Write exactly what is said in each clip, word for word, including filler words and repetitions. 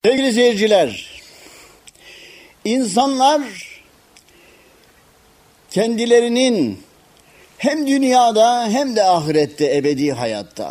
Sevgili seyirciler, insanlar kendilerinin hem dünyada hem de ahirette, ebedi hayatta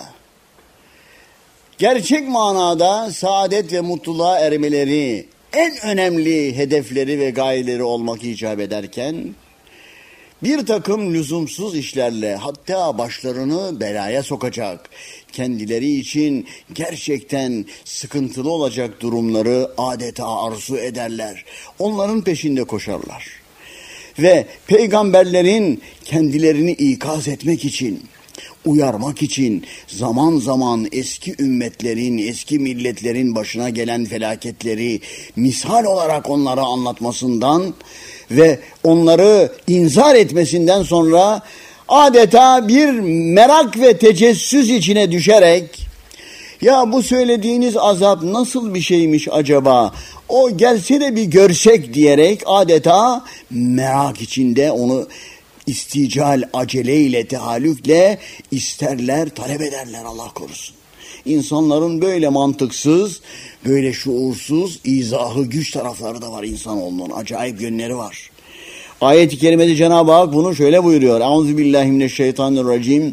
gerçek manada saadet ve mutluluğa ermeleri en önemli hedefleri ve gayeleri olmak icap ederken bir takım lüzumsuz işlerle, hatta başlarını belaya sokacak, kendileri için gerçekten sıkıntılı olacak durumları adeta arzu ederler. Onların peşinde koşarlar. Ve peygamberlerin kendilerini ikaz etmek için, uyarmak için zaman zaman eski ümmetlerin, eski milletlerin başına gelen felaketleri misal olarak onlara anlatmasından ve onları inzar etmesinden sonra adeta bir merak ve tecessüs içine düşerek, ya bu söylediğiniz azap nasıl bir şeymiş acaba, o gelse de bir görsek diyerek adeta merak içinde onu istical, aceleyle, tehallükle isterler, talep ederler, Allah korusun. İnsanların böyle mantıksız, böyle şuursuz, izahı güç tarafları da var insanoğlunun. Acayip yönleri var. Ayet-i kerimede Cenab-ı Hak bunu şöyle buyuruyor. Euzubillahimineşşeytanirracim.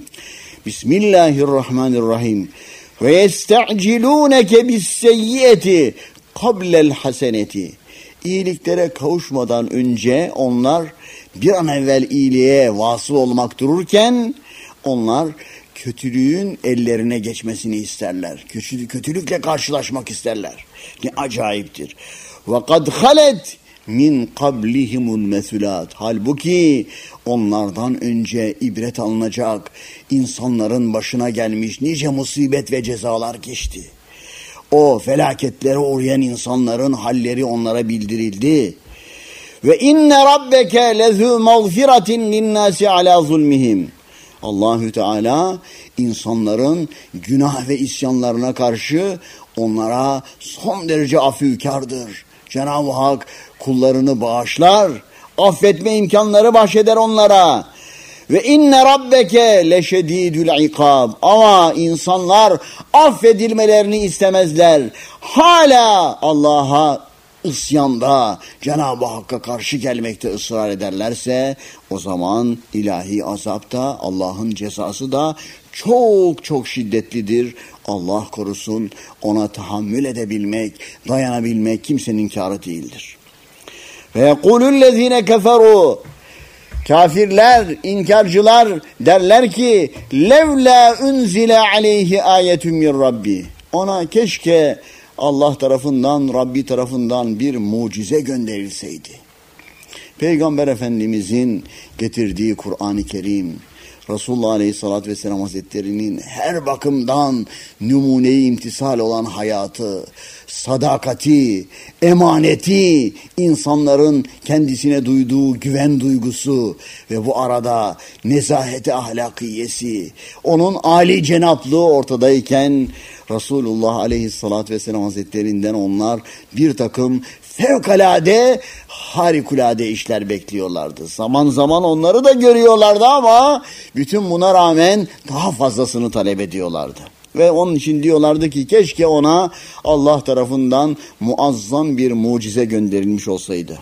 Bismillahirrahmanirrahim. Ve yesta'cilûneke bis-seyyiati kablel haseneti. İyiliklere kavuşmadan önce onlar bir an evvel iyiliğe vasıl olmak dururken onlar kötülüğün ellerine geçmesini isterler. Kötülük, kötülükle karşılaşmak isterler. Ne acayiptir. Ve kad halet min qablihimul mesulat. Halbuki onlardan önce ibret alınacak insanların başına gelmiş nice musibet ve cezalar geçti. O felaketlere uğrayan insanların halleri onlara bildirildi. Ve inne rabbeke lezû mağfiratin linnâsi alâ zulmihim. Allahü Teala insanların günah ve isyanlarına karşı onlara son derece affükardır. Cenab-ı Hak kullarını bağışlar, affetme imkanları bahşeder onlara. Ve inne rabbeke leşedîdül ikâb. Ama insanlar affedilmelerini istemezler. Hala Allah'a isyanda, Cenab-ı Hakk'a karşı gelmekte ısrar ederlerse o zaman ilahi azap da, Allah'ın cezası da çok çok şiddetlidir. Allah korusun, ona tahammül edebilmek, dayanabilmek kimsenin kârı değildir. Ve yekulüllezîne keferû. Kafirler, inkarcılar derler ki levla unzile aleyhi ayetun min rabbi. Ona keşke Allah tarafından, Rabbi tarafından bir mucize gönderilseydi. Peygamber Efendimizin getirdiği Kur'an-ı Kerim, Resulullah Aleyhisselatü Vesselam Hazretleri'nin her bakımdan numune-i imtisal olan hayatı, sadakati, emaneti, insanların kendisine duyduğu güven duygusu ve bu arada nezaheti ahlakiyesi, onun âli cenaplığı ortadayken Resulullah Aleyhisselatü Vesselam Hazretlerinden onlar bir takım fevkalade, harikulade işler bekliyorlardı. Zaman zaman onları da görüyorlardı ama bütün buna rağmen daha fazlasını talep ediyorlardı. Ve onun için diyorlardı ki keşke ona Allah tarafından muazzam bir mucize gönderilmiş olsaydı.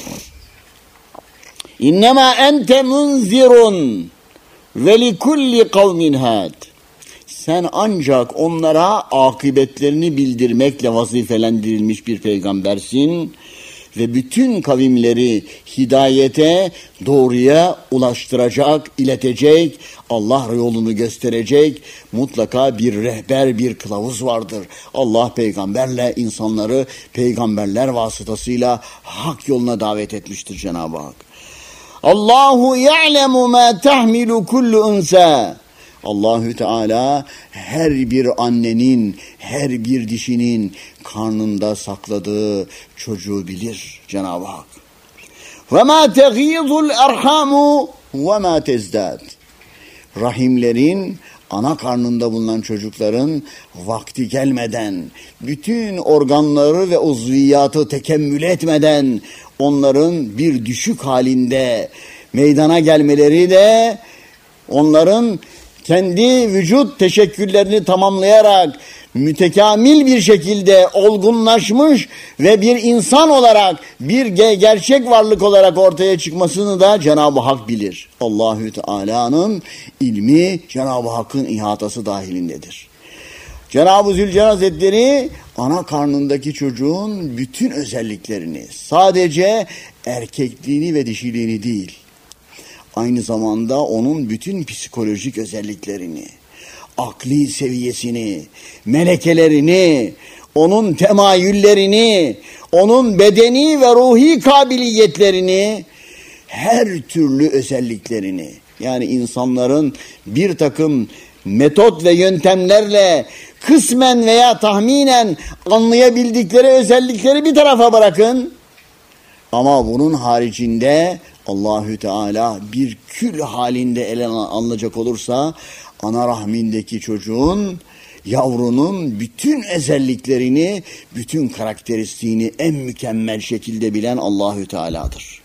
İnnemâ ente munzirun ve likulli kavmin had. Sen ancak onlara akıbetlerini bildirmekle vazifelendirilmiş bir peygambersin ve bütün kavimleri hidayete, doğruya ulaştıracak, iletecek, Allah yolunu gösterecek mutlaka bir rehber, bir kılavuz vardır. Allah peygamberle insanları peygamberler vasıtasıyla hak yoluna davet etmiştir Cenab-ı Hak. Allahu ya'lemu ma tahmilu kullu unsa. Allahü Teala her bir annenin, her bir dişinin karnında sakladığı çocuğu bilir Cenab-ı Hak. Ve ma teghizul erhamu ve ma tezdad. Rahimlerin, ana karnında bulunan çocukların vakti gelmeden, bütün organları ve uzviyatı tekemmül etmeden onların bir düşük halinde meydana gelmeleri de onların kendi vücut teşekküllerini tamamlayarak mütekamil bir şekilde olgunlaşmış ve bir insan olarak, bir gerçek varlık olarak ortaya çıkmasını da Cenab-ı Hak bilir. Allahü Teala'nın ilmi Cenab-ı Hakk'ın ihatası dahilindedir. Cenab-ı Zülcelal Hazretleri ana karnındaki çocuğun bütün özelliklerini, sadece erkekliğini ve dişiliğini değil, aynı zamanda onun bütün psikolojik özelliklerini, akli seviyesini, melekelerini, onun temayüllerini, onun bedeni ve ruhi kabiliyetlerini, her türlü özelliklerini, yani insanların bir takım metot ve yöntemlerle kısmen veya tahminen anlayabildikleri özellikleri bir tarafa bırakın. Ama bunun haricinde Allahü Teala bir kül halinde ele alınacak olursa ana rahmindeki çocuğun, yavrunun bütün özelliklerini, bütün karakteristiğini en mükemmel şekilde bilen Allahü Teala'dır.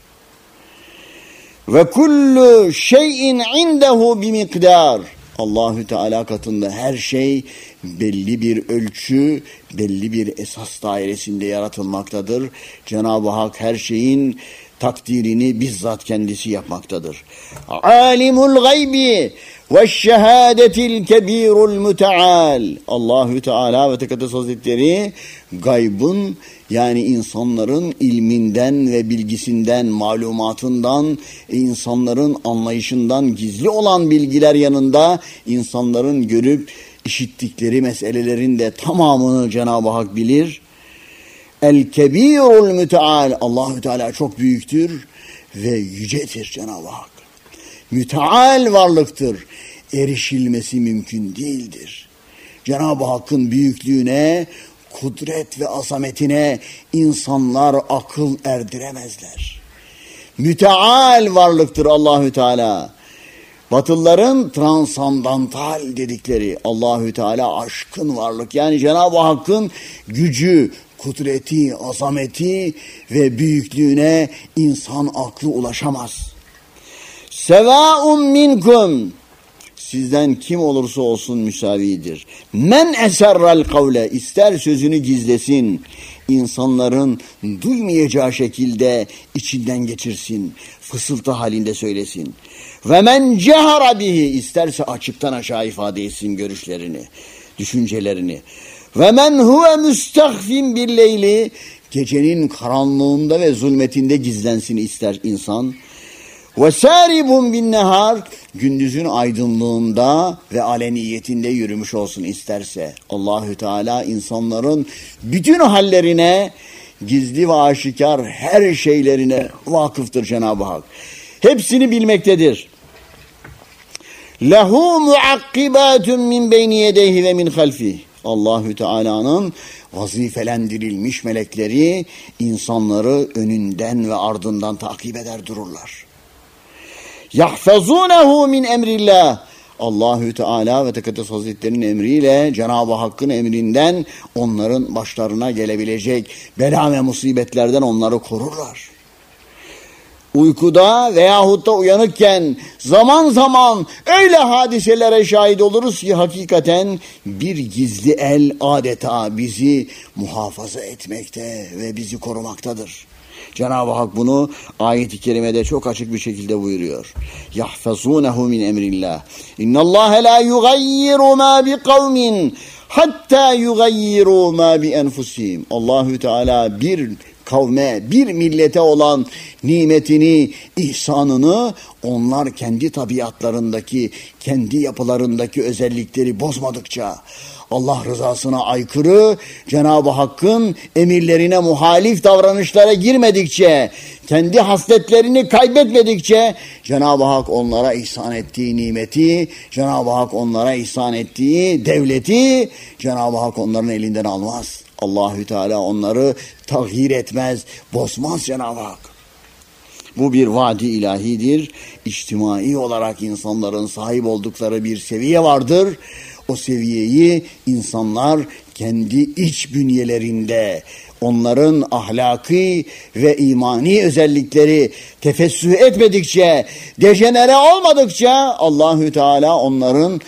Ve kullu şeyin indehu bi mikdar. Allahü Teala katında her şey belli bir ölçü, belli bir esas dairesinde yaratılmaktadır. Cenab-ı Hak her şeyin takdirini bizzat kendisi yapmaktadır. Alimul gaybi ve şehadetil kebirul müteal. Allahü Teala ve Tekaddes Hazretleri gaybın, yani insanların ilminden ve bilgisinden, malumatından, insanların anlayışından gizli olan bilgiler yanında insanların görüp işittikleri meselelerin de tamamını Cenab-ı Hak bilir. El-Kebirul Müteal. Allahü Teala çok büyüktür ve yücedir Cenab-ı Hak. Müteal varlıktır. Erişilmesi mümkün değildir. Cenab-ı Hakk'ın büyüklüğüne, kudret ve azametine insanlar akıl erdiremezler. Müteal varlıktır Allahü Teala. Batılıların transandantal dedikleri Allahü Teala aşkın varlık. Yani Cenab-ı Hakk'ın gücü, kudreti, azameti ve büyüklüğüne insan aklı ulaşamaz. Sevâun minkum. Sizden kim olursa olsun müsavidir. Men eserrel kavle. İster sözünü gizlesin, insanların duymayacağı şekilde içinden geçirsin, fısıltı halinde söylesin. Ve men cehara bihi. İsterse açıktan aşağı ifade etsin görüşlerini, düşüncelerini. Ve men huve müstahfin bil leyli. Gecenin karanlığında ve zulmetinde gizlensin ister insan. Ve saribun bin nehar. Gündüzün aydınlığında ve aleniyetinde yürümüş olsun isterse. Allahü Teala insanların bütün hallerine, gizli ve aşikar her şeylerine vakıftır Cenab-ı Hak. Hepsini bilmektedir. Lehu muakkibatun min beyni yedeyhi ve min halfi. Allahü Teala'nın vazifelendirilmiş melekleri insanları önünden ve ardından takip eder dururlar. Yahfazunehu min emrillah. Allahü Teala ve Tekaddes Hazretleri'nin emriyle, Cenab-ı Hakk'ın emrinden onların başlarına gelebilecek bela ve musibetlerden onları korurlar. Uykuda veyahut da uyanıkken zaman zaman öyle hadiselere şahit oluruz ki hakikaten bir gizli el adeta bizi muhafaza etmekte ve bizi korumaktadır. Cenab-ı Hak bunu ayet-i kerimede çok açık bir şekilde buyuruyor. Yahfazunehu min emrillah. İnnallâhe la yugayyiru ma bi kavmin hatta yugayyiru ma bi enfusihim. Allahü Teala bir kavme, bir millete olan nimetini, ihsanını onlar kendi tabiatlarındaki, kendi yapılarındaki özellikleri bozmadıkça, Allah rızasına aykırı, Cenab-ı Hakk'ın emirlerine muhalif davranışlara girmedikçe, kendi hasletlerini kaybetmedikçe, Cenab-ı Hak onlara ihsan ettiği nimeti, Cenab-ı Hak onlara ihsan ettiği devleti, Cenab-ı Hak onların elinden almaz. Allahü Teala onları tahhir etmez, bozmaz Cenab-ı Hak. Bu bir vaadi ilahidir. İçtimai olarak insanların sahip oldukları bir seviye vardır. O seviyeyi insanlar kendi iç bünyelerinde, onların ahlaki ve imani özellikleri tefessüh etmedikçe, dejenere olmadıkça Allahü Teala onların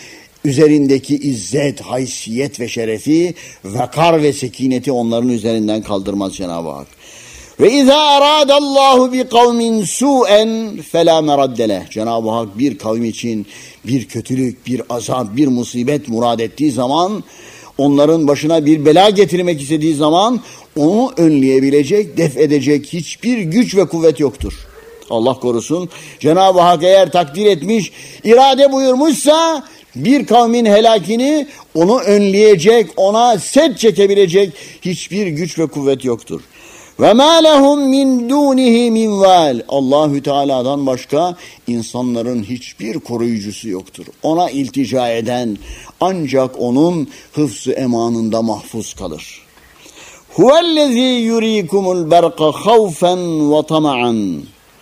üzerindeki izzet, haysiyet ve şerefi, vakar ve sekineti onların üzerinden kaldırmaz Cenab-ı Hak. Ve izâ arâdallâhu bi kavmin su'en felâ meraddeleh. Cenab-ı Hak bir kavim için bir kötülük, bir azap, bir musibet murad ettiği zaman, onların başına bir bela getirmek istediği zaman onu önleyebilecek, def edecek hiçbir güç ve kuvvet yoktur. Allah korusun. Cenab-ı Hak eğer takdir etmiş, irade buyurmuşsa bir kavmin helakini onu önleyecek, ona set çekebilecek hiçbir güç ve kuvvet yoktur. Ve mâ lehum min dûnihi min vâl. Allahü Teala'dan başka insanların hiçbir koruyucusu yoktur. Ona iltica eden ancak onun hıfz-ı emanında mahfuz kalır. Huvellezî yurîkumul berqa havfen ve tama'an.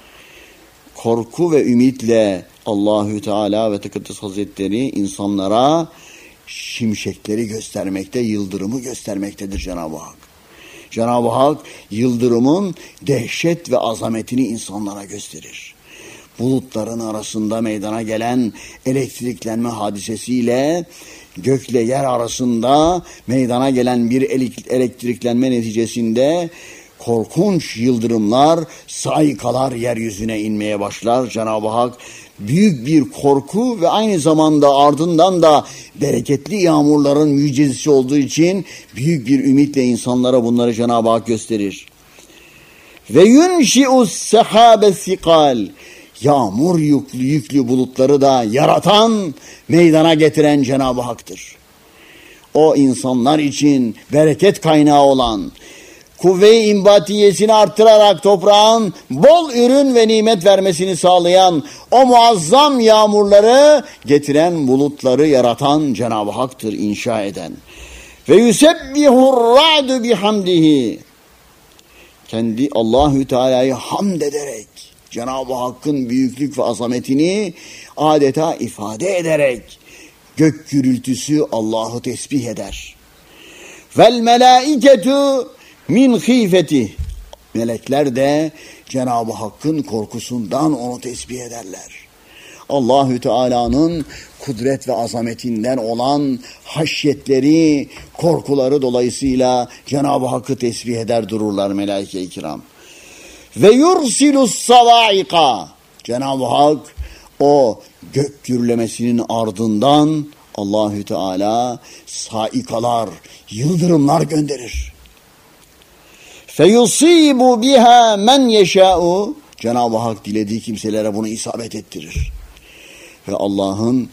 Korku ve ümitle Allahü Teala ve Tekaddes Hazretleri insanlara şimşekleri göstermekte, yıldırımı göstermektedir Cenab-ı Hak. Cenab-ı Hak yıldırımın dehşet ve azametini insanlara gösterir. Bulutların arasında meydana gelen elektriklenme hadisesiyle gökle yer arasında meydana gelen bir elektriklenme neticesinde korkunç yıldırımlar, saikalar yeryüzüne inmeye başlar. Cenab-ı Hak büyük bir korku ve aynı zamanda ardından da bereketli yağmurların mucizesi olduğu için büyük bir ümitle insanlara bunları Cenab-ı Hak gösterir. Ve yunşi'us sehabe sikal. Yağmur yüklü yüklü bulutları da yaratan, meydana getiren Cenab-ı Hak'tır. O insanlar için bereket kaynağı olan, kuvve-i imbatiyesini arttırarak toprağın bol ürün ve nimet vermesini sağlayan, o muazzam yağmurları getiren, bulutları yaratan Cenab-ı Hak'tır, inşa eden. Ve yusebbihur ra'du bihamdihi. Kendi Allahü Teala'yı hamd ederek, Cenab-ı Hakk'ın büyüklük ve azametini adeta ifade ederek gök gürültüsü Allah'ı tesbih eder. Vel melâiketu min khifeti. Melekler de Cenab-ı Hakk'ın korkusundan onu tesbih ederler. Allahü Teala'nın kudret ve azametinden olan haşyetleri, korkuları dolayısıyla Cenab-ı Hakk'ı tesbih eder dururlar melaike-i kiram. Ve yursilus savaika. Cenab-ı Hak o gök gürlemesinin ardından Allahü Teala saikalar, yıldırımlar gönderir. Feyusibu biha men yeşâ'u. Cenab-ı Hak dilediği kimselere bunu isabet ettirir. Ve Allah'ın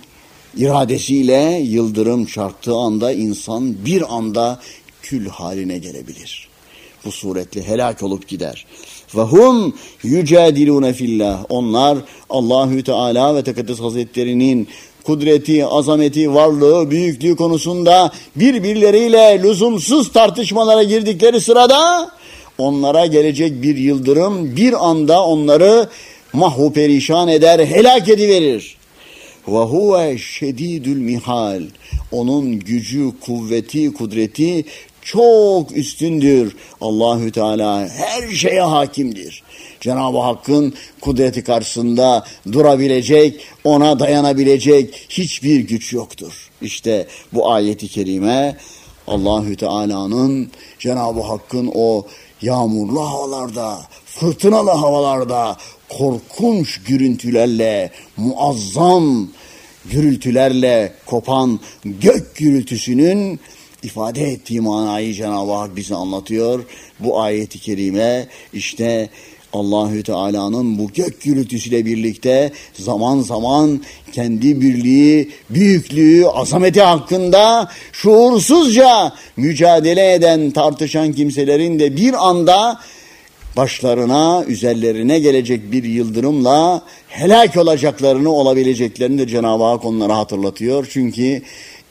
iradesiyle yıldırım çarptığı anda insan bir anda kül haline gelebilir. Bu suretle helak olup gider. Ve hum yücadilûne fillah. Onlar Allahü Teala ve Tekaddes Hazretleri'nin kudreti, azameti, varlığı, büyüklüğü konusunda birbirleriyle lüzumsuz tartışmalara girdikleri sırada onlara gelecek bir yıldırım bir anda onları mahvu perişan eder, helak ediverir. Ve huve şedidül mihal. Onun gücü, kuvveti, kudreti çok üstündür. Allahü Teala her şeye hakimdir. Cenab-ı Hakk'ın kudreti karşısında durabilecek, ona dayanabilecek hiçbir güç yoktur. İşte bu ayeti kerime Allahü Teala'nın, Cenab-ı Hakk'ın o yağmurlu havalarda, fırtınalı havalarda korkunç gürültülerle, muazzam gürültülerle kopan gök gürültüsünün ifade ettiği manayı Cenab-ı Hak bize anlatıyor. Bu ayeti kerime işte Allahü Teala'nın bu gök gürültüsüyle birlikte zaman zaman kendi birliği, büyüklüğü, azameti hakkında şuursuzca mücadele eden, tartışan kimselerin de bir anda başlarına, üzerlerine gelecek bir yıldırımla helak olacaklarını, olabileceklerini de Cenab-ı Hak onlara hatırlatıyor. Çünkü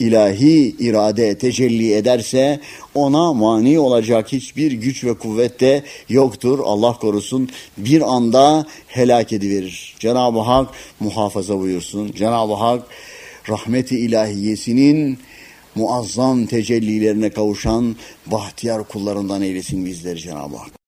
ilahi irade tecelli ederse ona mani olacak hiçbir güç ve kuvvet de yoktur. Allah korusun, bir anda helak ediverir. Cenab-ı Hak muhafaza buyursun. Cenab-ı Hak rahmeti ilahiyesinin muazzam tecellilerine kavuşan bahtiyar kullarından eylesin bizleri Cenab-ı Hak.